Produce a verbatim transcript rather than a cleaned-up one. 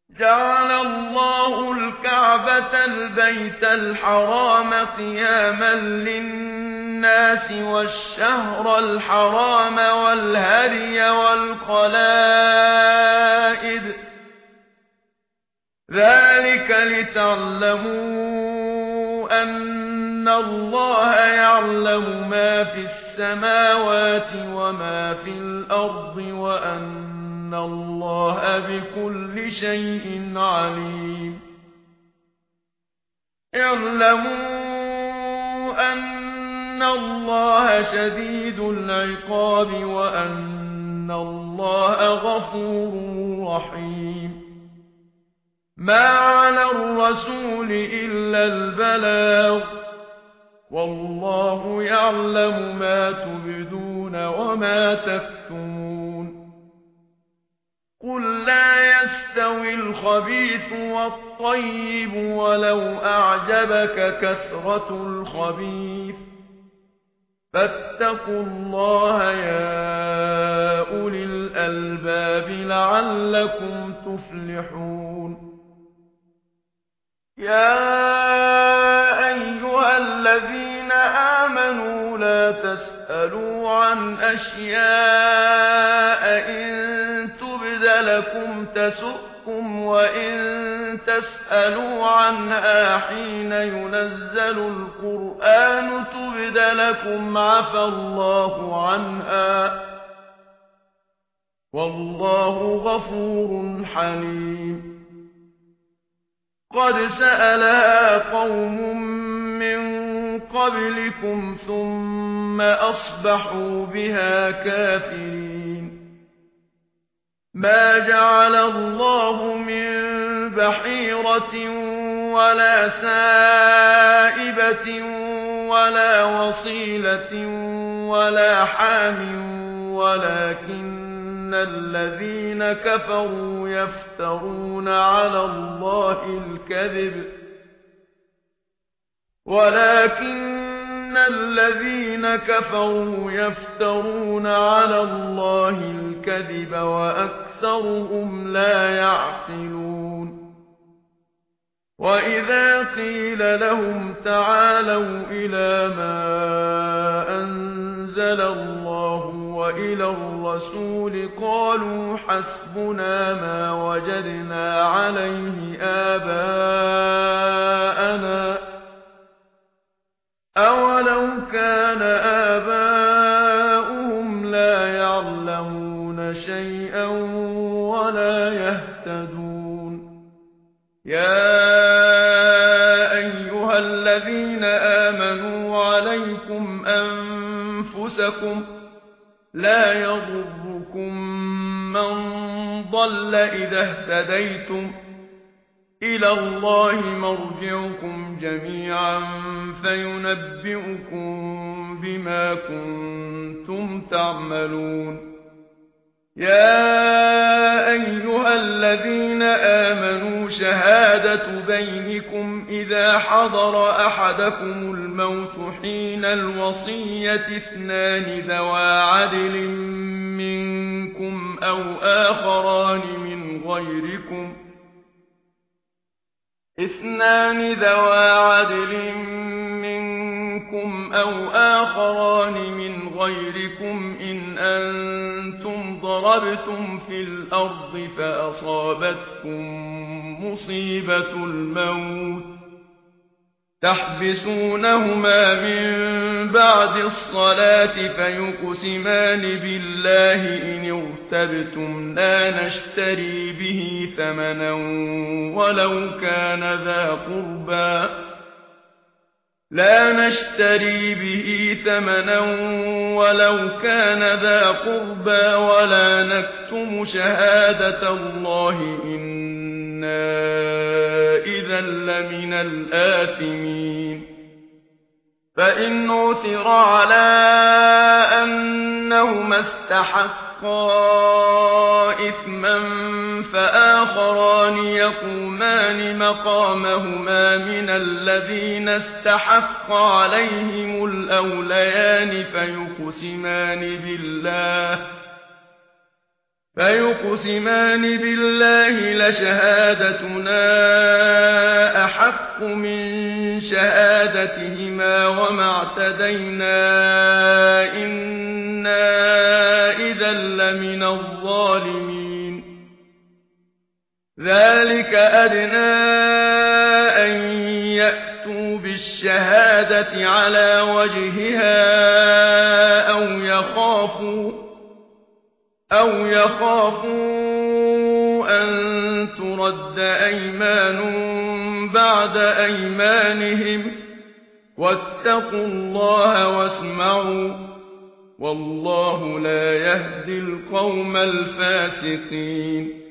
جعل الله الكعبة البيت الحرام قياما للناس والشهر الحرام والهدي والقلائد ذلك لتعلموا أن الله يعلم ما في السماوات وما في الأرض وأن إن الله بكل شيء عليم. اعلموا أن الله شديد العقاب وأن الله غفور رحيم. ما على الرسول إلا البلاغ والله يعلم ما تبدون وما تكتمون. قل لا يستوي الخبيث والطيب ولو أعجبك كثرة الخبيث فاتقوا الله يا أولي الألباب لعلكم تفلحون. يا أيها الذين آمنوا لا تسألوا عن أشياء إن لكم تسؤكم وإن تسألوا عنها حين ينزل القرآن تبد لكم عفى الله عنها والله غفور حليم. قد سألها قوم من قبلكم ثم أصبحوا بها كافرين. ما جعل الله من بحيرة ولا سائبة ولا وصيلة ولا حام ولكن الذين كفروا يفترون على الله الكذب ولكن الذين كفروا يفترون على الله الكذب وأكثرهم لا يعقلون. وإذا قيل لهم تعالوا إلى ما أنزل الله وإلى الرسول قالوا حسبنا ما وجدنا عليه آباءنا أولو كان آباؤهم لا يعلمون شيئا ولا يهتدون. يا أيها الذين آمنوا عليكم أنفسكم لا يضركم من ضل إذا اهتديتم إلى الله مرجعكم جميعا فينبئكم بما كنتم تعملون. يا أيها الذين آمنوا شهادة بينكم إذا حضر أحدكم الموت حين الوصية اثنان ذوى عدل منكم أو آخران من غيركم اثنان ذوى عدل منكم أو آخران من غيركم إن أنتم ضربتم في الأرض فأصابتكم مصيبة الموت تحبسونهما من بعد الصلاة فيقسمان بالله إن ارتبتم لا نشتري به ثمنا ولو كان ذا قربى لا نشتري به ثمنا ولو كان ذا قربى ولا نكتم شهادة الله إنا إذا لمن الآثمين. فإن عثر على أنهما استحقا إثما فآخران يقومان مقامهما من الذين استحق عليهم الأوليان فيقسمان بالله فيقسمان بالله لشهادتنا أحق من شهادتهما وما اعتدينا إنا إذا لمن الظالمين ذلك أدنى أن يأتوا بالشهادة على وجهها أو يخافوا أو يخافوا أن ترد أيمان بعد أيمانهم واتقوا الله واسمعوا والله لا يهدي القوم الفاسقين